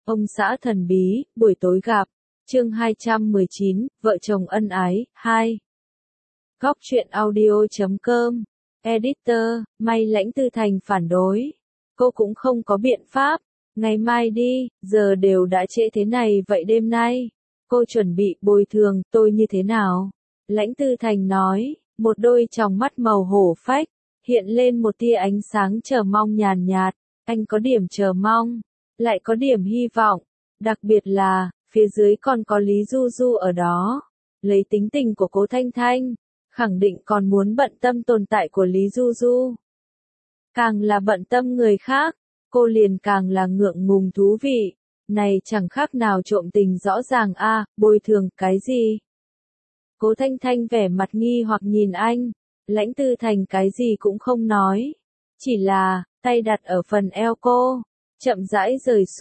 Ông xã thần bí, buổi tối gặp. Chương 219, vợ chồng ân ái, 2. Góc truyện audio.com. Editor, may Lãnh Tư Thành phản đối. Cô cũng không có biện pháp. Ngày mai đi, giờ đều đã trễ thế này vậy đêm nay. Cô chuẩn bị bồi thường tôi như thế nào? Lãnh Tư Thành nói, một đôi tròng mắt màu hổ phách, hiện lên một tia ánh sáng chờ mong nhàn nhạt. Anh có điểm chờ mong, lại có điểm hy vọng. Đặc biệt là, phía dưới còn có Lý Du Du ở đó. Lấy tính tình của Cố Thanh Thanh, khẳng định còn muốn bận tâm tồn tại của Lý Du Du. Càng là bận tâm người khác, cô liền càng là ngượng ngùng thú vị. Này chẳng khác nào trộm tình rõ ràng a, bồi thường cái gì? Cố Thanh Thanh vẻ mặt nghi hoặc nhìn anh, Lãnh Tư Thành cái gì cũng không nói. Chỉ là, tay đặt ở phần eo cô, chậm rãi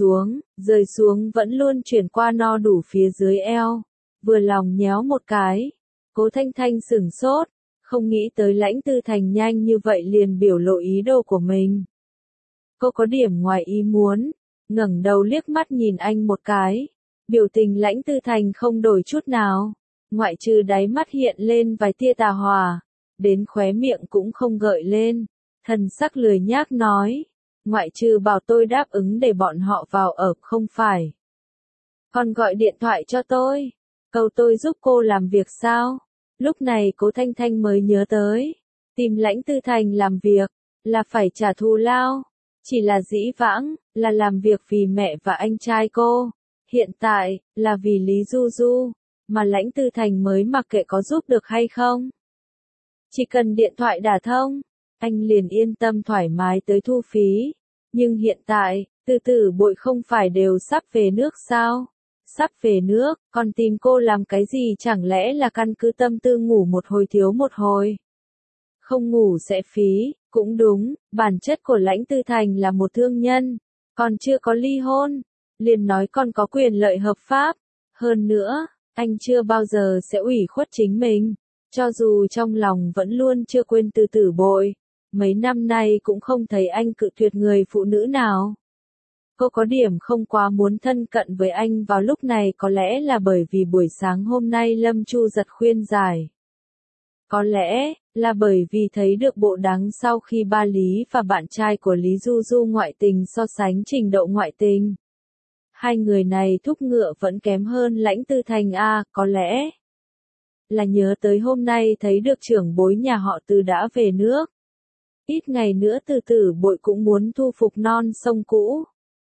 rời xuống vẫn luôn chuyển qua no đủ phía dưới eo. Vừa lòng nhéo một cái. Cố Thanh Thanh sửng sốt, không nghĩ tới Lãnh Tư Thành nhanh như vậy liền biểu lộ ý đồ của mình. Cô có điểm ngoài ý muốn, ngẩng đầu liếc mắt nhìn anh một cái. Biểu tình Lãnh Tư Thành không đổi chút nào, ngoại trừ đáy mắt hiện lên vài tia tà hòa, đến khóe miệng cũng không gợi lên. Thần sắc lười nhác nói, ngoại trừ bảo tôi đáp ứng để bọn họ vào ở không phải. Còn gọi điện thoại cho tôi, cầu tôi giúp cô làm việc sao? Lúc này Cố Thanh Thanh mới nhớ tới, tìm Lãnh Tư Thành làm việc, là phải trả thù lao. Chỉ là dĩ vãng, là làm việc vì mẹ và anh trai cô. Hiện tại, là vì Lý Du Du, mà Lãnh Tư Thành mới mặc kệ có giúp được hay không. Chỉ cần điện thoại đả thông, anh liền yên tâm thoải mái tới thu phí. Nhưng hiện tại, Từ Tử Bội không phải đều sắp về nước sao? Sắp về nước, còn tìm cô làm cái gì, chẳng lẽ là căn cứ tâm tư ngủ một hồi thiếu một hồi? Không ngủ sẽ phí, cũng đúng, bản chất của Lãnh Tư Thành là một thương nhân, còn chưa có ly hôn, liền nói còn có quyền lợi hợp pháp. Hơn nữa, anh chưa bao giờ sẽ ủy khuất chính mình, cho dù trong lòng vẫn luôn chưa quên Từ Tử Bội. Mấy năm nay cũng không thấy anh cự tuyệt người phụ nữ nào. Cô có điểm không quá muốn thân cận với anh vào lúc này, có lẽ là bởi vì buổi sáng hôm nay Lâm Chu giật khuyên giải. Có lẽ là bởi vì thấy được bộ dáng sau khi ba Lý và bạn trai của Lý Du Du ngoại tình so sánh trình độ ngoại tình. Hai người này thúc ngựa vẫn kém hơn Lãnh Tư Thành a, có lẽ là nhớ tới hôm nay thấy được trưởng bối nhà họ Từ đã về nước. Ít ngày nữa Từ Tử Bội cũng muốn thu phục non sông cũ.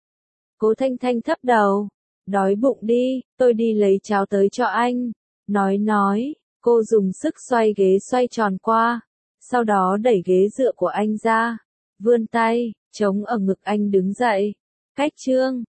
Cố Thanh Thanh thấp đầu, đói bụng đi, tôi đi lấy cháo tới cho anh. Nói, cô dùng sức xoay ghế xoay tròn qua, sau đó đẩy ghế dựa của anh ra, vươn tay, chống ở ngực anh đứng dậy. Cách chương